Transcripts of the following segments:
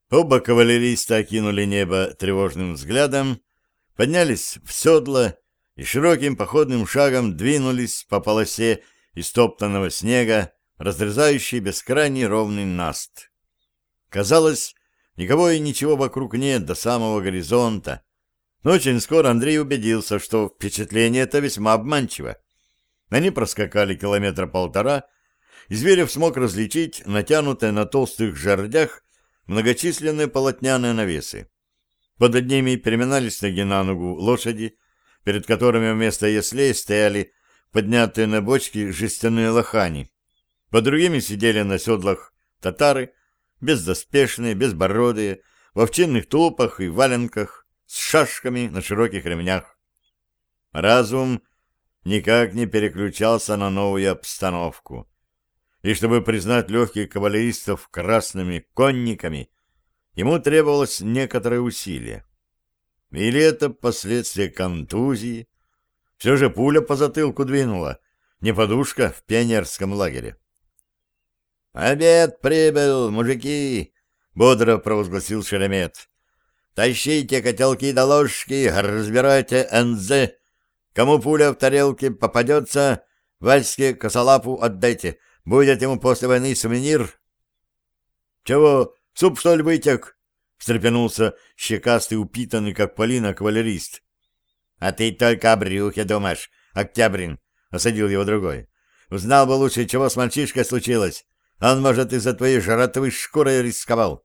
Оба кавалериста окинули небо тревожным взглядом, поднялись в седла и широким походным шагом двинулись по полосе истоптанного снега, разрезающей бескрайний ровный наст. Казалось, никого и ничего вокруг нет до самого горизонта, но очень скоро Андрей убедился, что впечатление это весьма обманчиво. Они проскакали километра полтора, и Зверев смог различить натянутые на толстых жердях многочисленные полотняные навесы. Под одними переминались ноги на ногу лошади, перед которыми вместо яслей стояли поднятые на бочки жестяные лохани. Под другими сидели на седлах татары, бездоспешные, безбородые, в овчинных тулупах и валенках, с шашками на широких ремнях. Разум никак не переключался на новую обстановку. И чтобы признать легких кавалеристов красными конниками, ему требовалось некоторое усилие. Или это последствия контузии? Все же пуля по затылку двинула, не подушка в пионерском лагере. «Обед прибыл, мужики!» — бодро провозгласил Шеремет. «Тащите котелки до ложки, разбирайте НЗ. Кому пуля в тарелке попадется, Ваське косолапу отдайте. Будет ему после войны сувенир». «Чего, суп, что ли, вытек?» — встрепенулся щекастый, упитанный, как полина, кавалерист. «А ты только о брюхе думаешь, Октябрин», — осадил его другой. «Узнал бы лучше, чего с мальчишкой случилось. Он, может, из-за твоей жратвы шкурой рисковал».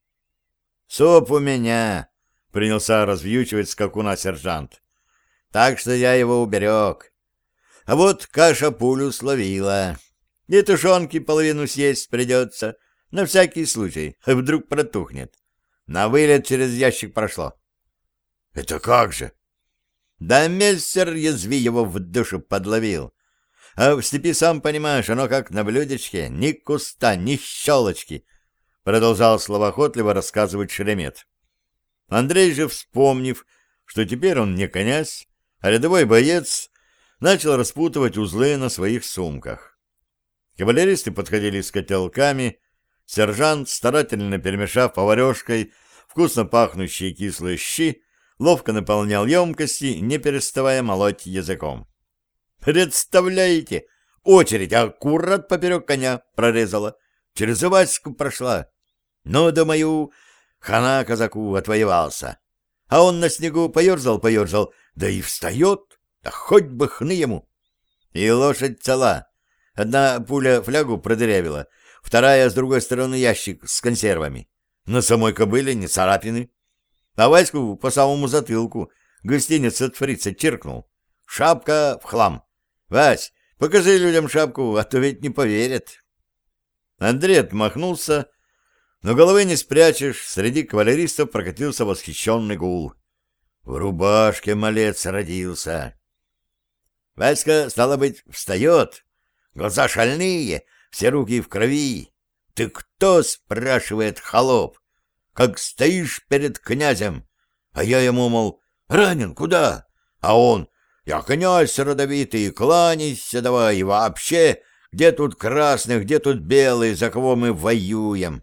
«Суп у меня», — принялся развьючивать скакуна сержант. «Так что я его уберег. А вот каша пулю словила. И тушенки половину съесть придется, на всякий случай, вдруг протухнет. На вылет через ящик прошло». «Это как же?» «Да мессер язви его в душу подловил. А в степи, сам понимаешь, оно как на блюдечке, ни куста, ни щелочки», — продолжал словоохотливо рассказывать Шеремет. Андрей же, вспомнив, что теперь он не князь, а рядовой боец, начал распутывать узлы на своих сумках. Кавалеристы подходили с котелками, сержант, старательно перемешав поварешкой вкусно пахнущие кислые щи, ловко наполнял емкости, не переставая молоть языком. «Представляете, очередь аккурат поперек коня прорезала, через Ваську прошла. Ну, думаю, хана казаку отвоевался. А он на снегу поерзал, да и встает, да хоть бы хны ему. И лошадь цела. Одна пуля флягу продырявила, вторая с другой стороны ящик с консервами. На самой кобыле не царапины. А Ваську по самому затылку гостиниц от фрица чиркнул. Шапка в хлам. Вась, покажи людям шапку, а то ведь не поверят». Андрей отмахнулся, но головы не спрячешь, среди кавалеристов прокатился восхищенный гул. В рубашке малец родился. Васька, стало быть, встает, глаза шальные, все руки в крови. «Ты кто?» — спрашивает холоп. «Как стоишь перед князем?» А я ему, мол, «Ранен, куда?» А он: «Я князь родовитый, кланяйся давай, и вообще, где тут красный, где тут белый, за кого мы воюем?»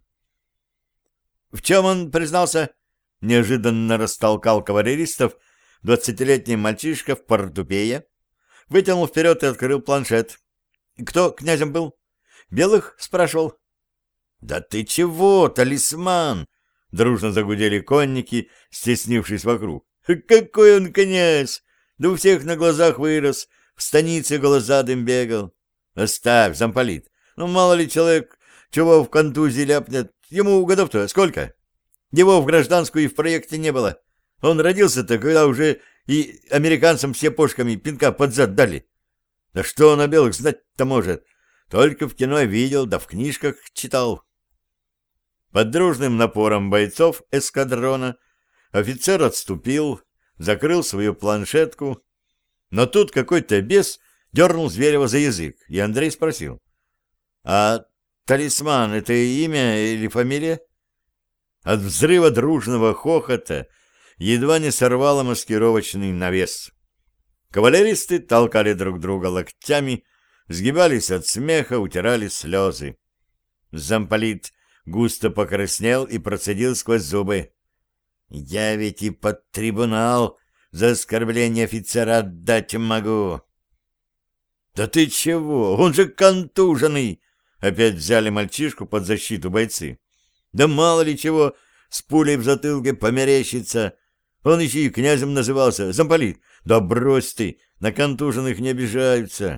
В чем он признался? Неожиданно растолкал кавалеристов 20-летний мальчишка в портупее, вытянул вперед и открыл планшет. «Кто князем был? Белых?» — спрашивал. «Да ты чего, талисман?» — дружно загудели конники, стеснившись вокруг. «Какой он князь! Да у всех на глазах вырос, в станице голозадым бегал». «Оставь, замполит, ну мало ли человек чего в контузии ляпнет. Ему годов-то сколько? Его в гражданскую и в проекте не было. Он родился-то, когда уже и американцам все пушками пинка под зад дали. Да что он о белых знать-то может? Только в кино видел, да в книжках читал». Под дружным напором бойцов эскадрона офицер отступил, закрыл свою планшетку, но тут какой-то бес дернул Зверева за язык, и Андрей спросил: «А талисман — это имя или фамилия?» От взрыва дружного хохота едва не сорвало маскировочный навес. Кавалеристы толкали друг друга локтями, сгибались от смеха, утирали слезы. Замполит густо покраснел и процедил сквозь зубы. «Я ведь и под трибунал за оскорбление офицера отдать могу». «Да ты чего? Он же контуженный!» Опять взяли мальчишку под защиту бойцы. «Да мало ли чего с пулей в затылке померещится. Он еще и князем назывался. Замполит, да брось ты, на контуженных не обижаются».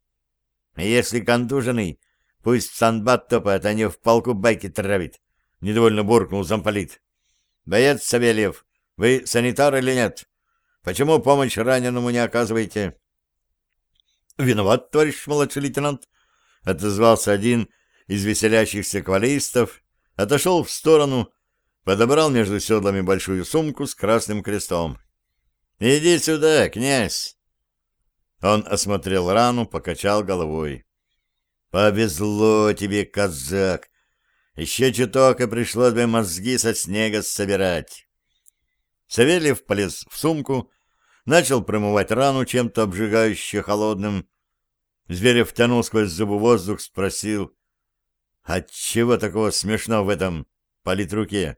«Если контуженный, пусть в санбат топает, а не в полку байки травит», — недовольно буркнул замполит. «Боец Савельев, вы санитар или нет? Почему помощь раненому не оказываете?» «Виноват, товарищ младший лейтенант», — отозвался один из веселящихся кавалеристов, отошел в сторону, подобрал между седлами большую сумку с красным крестом. «Иди сюда, князь!» Он осмотрел рану, покачал головой. «Повезло тебе, казак! Еще чуток, и пришлось бы мозги со снега собирать». Савельев полез в сумку, начал промывать рану чем-то обжигающе холодным. Зверев втянул сквозь зубы воздух, спросил: «Отчего такого смешного в этом политруке?»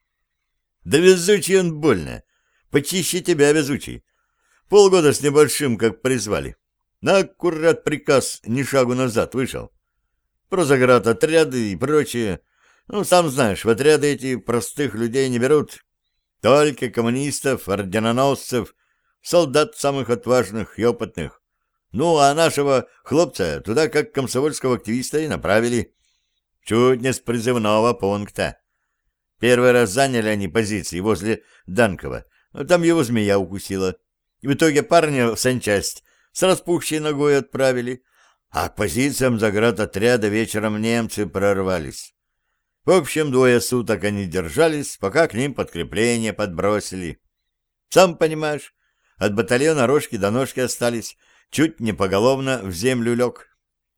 «Да везучий он больно. Почище тебя везучий. Полгода с небольшим, как призвали. На аккурат приказ ни шагу назад вышел. Про заградотряды и прочее. Ну, сам знаешь, в отряды эти простых людей не берут. Только коммунистов, орденоносцев, солдат самых отважных и опытных. Ну, а нашего хлопца туда как комсомольского активиста и направили. Чуть не с призывного пункта. Первый раз заняли они позиции возле Данкова. Там его змея укусила. И в итоге парня в санчасть с распухшей ногой отправили, а к позициям заградотряда вечером немцы прорвались. В общем, 2 суток они держались, пока к ним подкрепление подбросили. Сам понимаешь, от батальона рожки до ножки остались, чуть не поголовно в землю лег.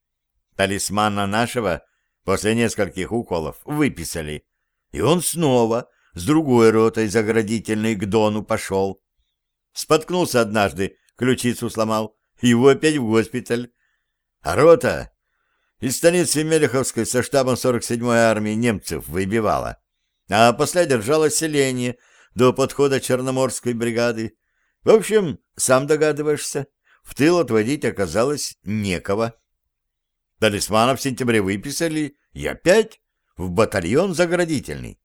Талисмана нашего после нескольких уколов выписали, и он снова с другой ротой заградительной к Дону пошел. Споткнулся однажды, ключицу сломал, его опять в госпиталь. А рота из станицы Мелеховской со штабом 47-й армии немцев выбивала, а после держала селение до подхода Черноморской бригады. В общем, сам догадываешься, в тыл отводить оказалось некого. Талисмана в сентябре выписали, и опять в батальон заградительный.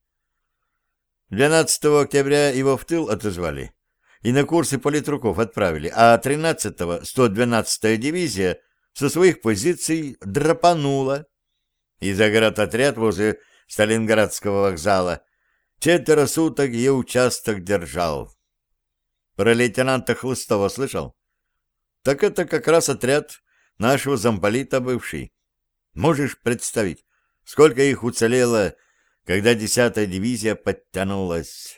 12 октября его в тыл отозвали и на курсы политруков отправили, а 13-го 112-я дивизия со своих позиций драпанула. И заградотряд возле Сталинградского вокзала 4 суток ее участок держал. Про лейтенанта Хлыстова слышал? Так это как раз отряд нашего замполита бывший. Можешь представить, сколько их уцелело, когда 10-я дивизия подтянулась?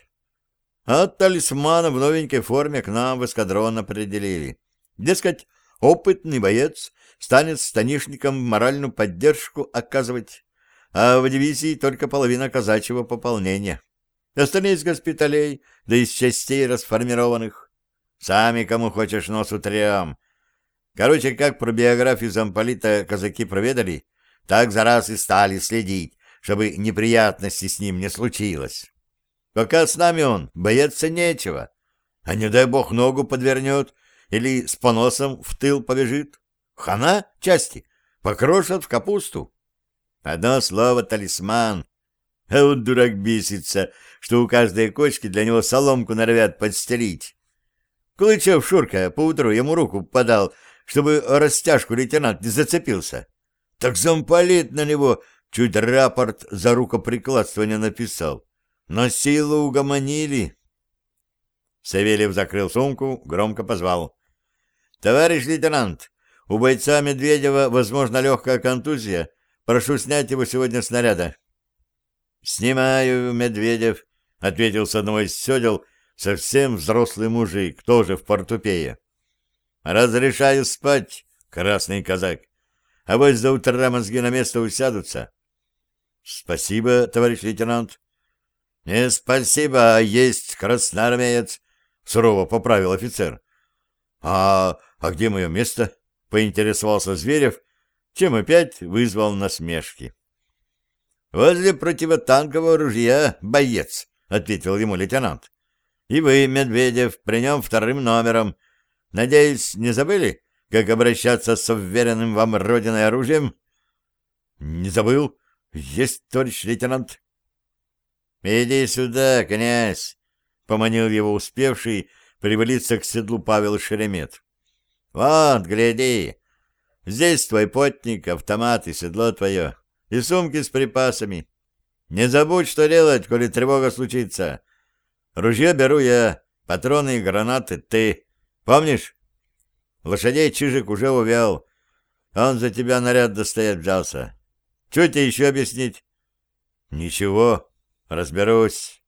А Талисмана в новенькой форме к нам в эскадрон определили. Дескать, опытный боец станет станишникам моральную поддержку оказывать, а в дивизии только половина казачьего пополнения. Остальные из госпиталей, да из частей расформированных. Сами кому хочешь нос утрем. Короче, как про биографию замполита казаки проведали, так за раз и стали следить, чтобы неприятности с ним не случилось. Пока с нами он, бояться нечего. А не дай бог ногу подвернет или с поносом в тыл побежит. Хана части покрошат в капусту. Одно слово — талисман. А вот дурак бесится, что у каждой кочки для него соломку норовят подстелить. Кулычев Шурка поутру ему руку подал, чтобы растяжку лейтенант не зацепился. Так замполит на него чуть рапорт за рукоприкладство не написал. Но силу угомонили. Савельев закрыл сумку, громко позвал: «Товарищ лейтенант, у бойца Медведева, возможно, легкая контузия. Прошу снять его сегодня с снаряда». «Снимаю, Медведев», — ответил с одного из седел совсем взрослый мужик, тоже в портупее. «Разрешаю спать, красный казак. Авось за утра мозги на место усядутся». «Спасибо, товарищ лейтенант». «Не спасибо, а есть красноармеец», — сурово поправил офицер. «А где мое место?» — поинтересовался Зверев, чем опять вызвал насмешки. возле противотанкового ружья, боец, — ответил ему лейтенант. — И вы, Медведев, при нем вторым номером. Надеюсь, не забыли, как обращаться с уверенным вам родиной оружием? — Не забыл. Есть, товарищ лейтенант. — Иди сюда, князь, — поманил его успевший привалиться к седлу Павел Шеремет. — Вот, гляди, здесь твой потник, автомат и седло твое, и сумки с припасами. Не забудь, что делать, коли тревога случится. Ружье беру я, патроны и гранаты ты. Помнишь? Лошадей Чижик уже увял. Он за тебя наряд достоять взялся. Что тебе еще объяснить? Ничего, разберусь.